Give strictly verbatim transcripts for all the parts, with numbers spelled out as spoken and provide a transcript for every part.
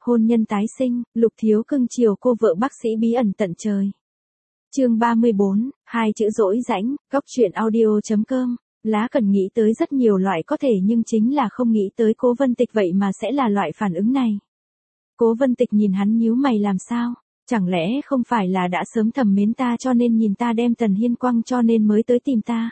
hôn nhân tái sinh, Lục Thiếu cưng chiều cô vợ bác sĩ bí ẩn tận trời. Chương ba mươi bốn, hai chữ dỗi rãnh, góc truyện audio chấm com. Lá Cần nghĩ tới rất nhiều loại có thể nhưng chính là không nghĩ tới Cố Vân Tịch vậy mà sẽ là loại phản ứng này. Cố Vân Tịch nhìn hắn nhíu mày làm sao? Chẳng lẽ không phải là đã sớm thầm mến ta cho nên nhìn ta đem Tần Hiên quăng cho nên mới tới tìm ta?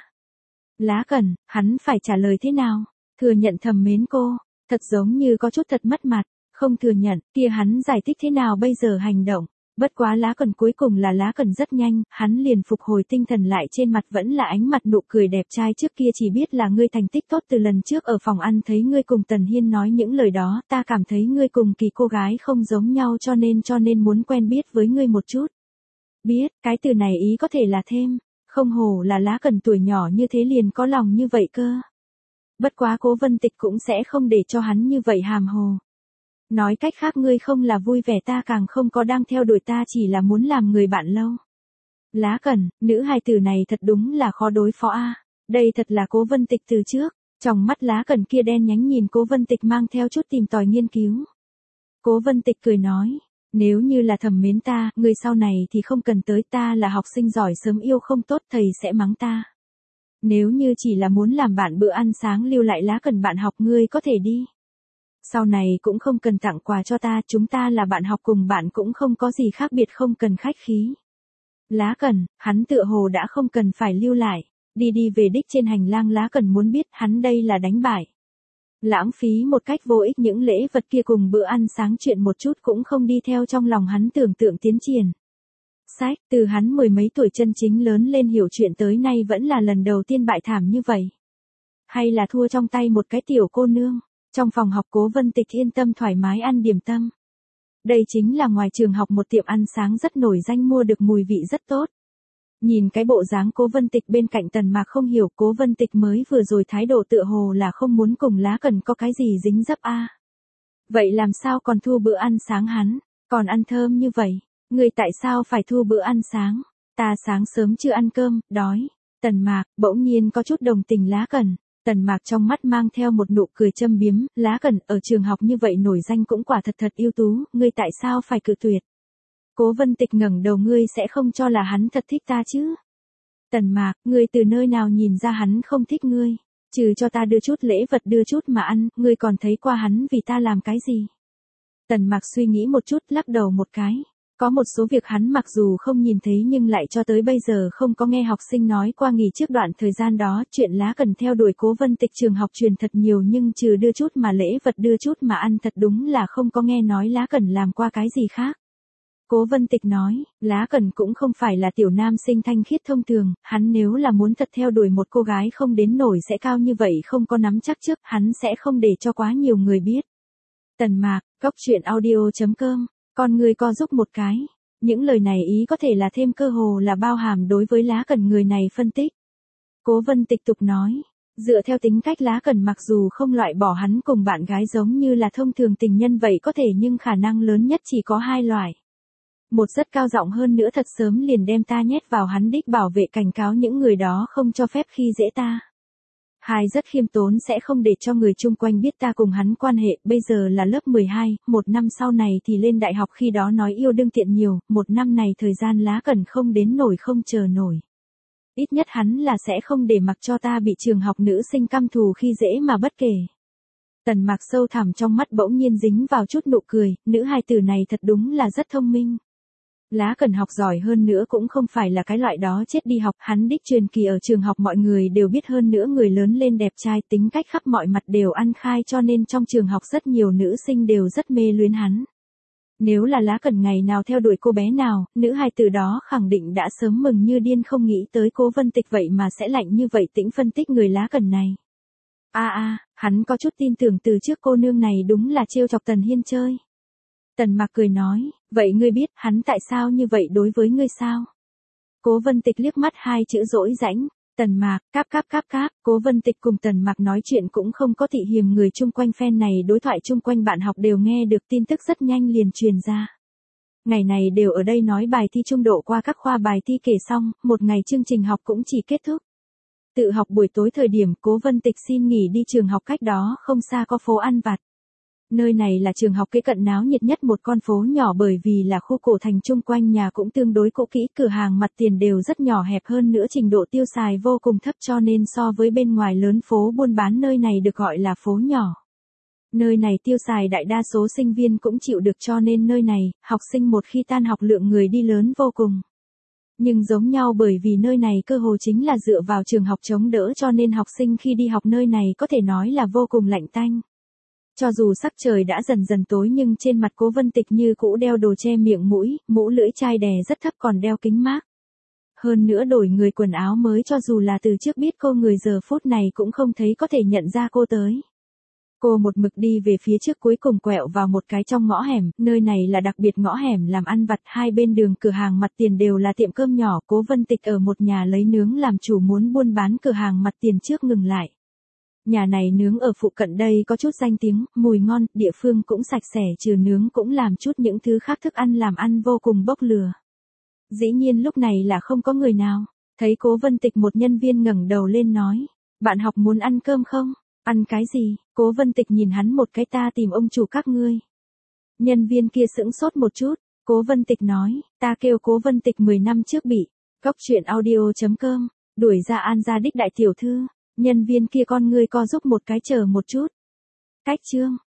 Lá Cần, hắn phải trả lời thế nào? Thừa nhận thầm mến cô, thật giống như có chút thật mất mặt, không thừa nhận, kia hắn giải thích thế nào bây giờ hành động? Bất quá Lá Cần cuối cùng là Lá Cần rất nhanh, hắn liền phục hồi tinh thần lại trên mặt vẫn là ánh mặt nụ cười đẹp trai trước kia chỉ biết là ngươi thành tích tốt từ lần trước ở phòng ăn thấy ngươi cùng Tần Hiên nói những lời đó, ta cảm thấy ngươi cùng kỳ cô gái không giống nhau cho nên cho nên muốn quen biết với ngươi một chút. Biết, cái từ này ý có thể là thêm, không hổ là Lá Cần tuổi nhỏ như thế liền có lòng như vậy cơ. Bất quá Cố Vân Tịch cũng sẽ không để cho hắn như vậy hàm hồ. Nói cách khác ngươi không là vui vẻ ta càng không có đang theo đuổi ta chỉ là muốn làm người bạn lâu. Lá Cần, nữ hài tử này thật đúng là khó đối phó a. Đây thật là Cố Vân Tịch từ trước, trong mắt Lá Cần kia đen nhánh nhìn Cố Vân Tịch mang theo chút tìm tòi nghiên cứu. Cố Vân Tịch cười nói, nếu như là thầm mến ta, người sau này thì không cần tới ta là học sinh giỏi sớm yêu không tốt thầy sẽ mắng ta. Nếu như chỉ là muốn làm bạn bữa ăn sáng lưu lại Lá Cần bạn học ngươi có thể đi. Sau này cũng không cần tặng quà cho ta, chúng ta là bạn học cùng bạn cũng không có gì khác biệt không cần khách khí. Lá Cần, hắn tựa hồ đã không cần phải lưu lại, đi đi về đích trên hành lang Lá Cần muốn biết hắn đây là đánh bại. Lãng phí một cách vô ích những lễ vật kia cùng bữa ăn sáng chuyện một chút cũng không đi theo trong lòng hắn tưởng tượng tiến triển. Sách, từ hắn mười mấy tuổi chân chính lớn lên hiểu chuyện tới nay vẫn là lần đầu tiên bại thảm như vậy. Hay là thua trong tay một cái tiểu cô nương. Trong phòng học Cố Vân Tịch yên tâm thoải mái ăn điểm tâm. Đây chính là ngoài trường học một tiệm ăn sáng rất nổi danh mua được mùi vị rất tốt. Nhìn cái bộ dáng Cố Vân Tịch bên cạnh Tần Mạc không hiểu Cố Vân Tịch mới vừa rồi thái độ tựa hồ là không muốn cùng Lá Cần có cái gì dính dấp a. Vậy làm sao còn thu bữa ăn sáng hắn, còn ăn thơm như vậy, người tại sao phải thu bữa ăn sáng? Ta sáng sớm chưa ăn cơm, đói. Tần Mạc bỗng nhiên có chút đồng tình Lá Cần. Tần Mạc trong mắt mang theo một nụ cười châm biếm, Lá Cần ở trường học như vậy nổi danh cũng quả thật thật ưu tú, ngươi tại sao phải cự tuyệt? Cố Vân Tịch ngẩng đầu ngươi sẽ không cho là hắn thật thích ta chứ? Tần Mạc, ngươi từ nơi nào nhìn ra hắn không thích ngươi? Trừ cho ta đưa chút lễ vật đưa chút mà ăn, ngươi còn thấy qua hắn vì ta làm cái gì? Tần Mạc suy nghĩ một chút lắc đầu một cái. Có một số việc hắn mặc dù không nhìn thấy nhưng lại cho tới bây giờ không có nghe học sinh nói qua nghỉ trước đoạn thời gian đó chuyện Lá Cần theo đuổi Cố Vân Tịch trường học truyền thật nhiều nhưng trừ đưa chút mà lễ vật đưa chút mà ăn thật đúng là không có nghe nói Lá Cần làm qua cái gì khác. Cố Vân Tịch nói, Lá Cần cũng không phải là tiểu nam sinh thanh khiết thông thường, hắn nếu là muốn thật theo đuổi một cô gái không đến nổi sẽ cao như vậy không có nắm chắc trước, hắn sẽ không để cho quá nhiều người biết. Tần Mạc, góc truyện audio chấm com. Con người co giúp một cái, những lời này ý có thể là thêm cơ hồ là bao hàm đối với Lá Cần người này phân tích. Cố Vân Tịch tục nói, dựa theo tính cách Lá Cần mặc dù không loại bỏ hắn cùng bạn gái giống như là thông thường tình nhân vậy có thể nhưng khả năng lớn nhất chỉ có hai loại. Một rất cao giọng hơn nữa thật sớm liền đem ta nhét vào hắn đích bảo vệ cảnh cáo những người đó không cho phép khi dễ ta. Hai rất khiêm tốn sẽ không để cho người chung quanh biết ta cùng hắn quan hệ, bây giờ là lớp mười hai, một năm sau này thì lên đại học khi đó nói yêu đương tiện nhiều, một năm này thời gian Lá Cần không đến nổi không chờ nổi. Ít nhất hắn là sẽ không để mặc cho ta bị trường học nữ sinh căm thù khi dễ mà bất kể. Tần Mạc sâu thẳm trong mắt bỗng nhiên dính vào chút nụ cười, nữ hài tử này thật đúng là rất thông minh. Lá Cần học giỏi hơn nữa cũng không phải là cái loại đó chết đi học, hắn đích truyền kỳ ở trường học mọi người đều biết hơn nữa người lớn lên đẹp trai tính cách khắp mọi mặt đều ăn khai cho nên trong trường học rất nhiều nữ sinh đều rất mê luyến hắn. Nếu là Lá Cần ngày nào theo đuổi cô bé nào, nữ hài từ đó khẳng định đã sớm mừng như điên không nghĩ tới Cố Vân Tịch vậy mà sẽ lạnh như vậy tĩnh phân tích người Lá Cần này. A a, hắn có chút tin tưởng từ trước cô nương này đúng là trêu chọc Tần Hiên chơi. Tần Mạc cười nói, vậy ngươi biết hắn tại sao như vậy đối với ngươi sao? Cố Vân Tịch liếc mắt hai chữ dỗi rãnh, Tần Mạc, cáp cáp cáp cáp, Cố Vân Tịch cùng Tần Mạc nói chuyện cũng không có thị hiềm người chung quanh fan này đối thoại chung quanh bạn học đều nghe được tin tức rất nhanh liền truyền ra. Ngày này đều ở đây nói bài thi trung độ qua các khoa bài thi kể xong, một ngày chương trình học cũng chỉ kết thúc. Tự học buổi tối thời điểm Cố Vân Tịch xin nghỉ đi trường học cách đó không xa có phố ăn vặt. Nơi này là trường học kế cận náo nhiệt nhất một con phố nhỏ bởi vì là khu cổ thành, chung quanh nhà cũng tương đối cũ kỹ, cửa hàng mặt tiền đều rất nhỏ hẹp, hơn nữa trình độ tiêu xài vô cùng thấp, cho nên so với bên ngoài lớn phố buôn bán nơi này được gọi là phố nhỏ. Nơi này tiêu xài đại đa số sinh viên cũng chịu được, cho nên nơi này, học sinh một khi tan học lượng người đi lớn vô cùng. Nhưng giống nhau bởi vì nơi này cơ hồ chính là dựa vào trường học chống đỡ, cho nên học sinh khi đi học nơi này có thể nói là vô cùng lạnh tanh. Cho dù sắc trời đã dần dần tối nhưng trên mặt Cố Vân Tịch như cũ đeo đồ che miệng mũi, mũ lưỡi chai đè rất thấp, còn đeo kính mác. Hơn nữa đổi người quần áo mới, cho dù là từ trước biết cô người giờ phút này cũng không thấy có thể nhận ra cô tới. Cô một mực đi về phía trước, cuối cùng quẹo vào một cái trong ngõ hẻm, nơi này là đặc biệt ngõ hẻm làm ăn vặt, hai bên đường cửa hàng mặt tiền đều là tiệm cơm nhỏ. Cố Vân Tịch ở một nhà lấy nướng làm chủ, muốn buôn bán cửa hàng mặt tiền trước ngừng lại. Nhà này nướng ở phụ cận đây có chút danh tiếng, mùi ngon, địa phương cũng sạch sẽ, trừ nướng cũng làm chút những thứ khác, thức ăn làm ăn vô cùng bốc lửa. Dĩ nhiên lúc này là không có người nào. Thấy Cố Vân Tịch, một nhân viên ngẩng đầu lên nói, bạn học muốn ăn cơm không? Ăn cái gì? Cố Vân Tịch nhìn hắn một cái, ta tìm ông chủ các ngươi. Nhân viên kia sững sốt một chút, Cố Vân Tịch nói, ta kêu Cố Vân Tịch mười năm trước bị Cóc Truyện Audio chấm com đuổi ra An gia đích đại tiểu thư. Nhân viên kia con ngươi co giúp một cái, chờ một chút. Cách chương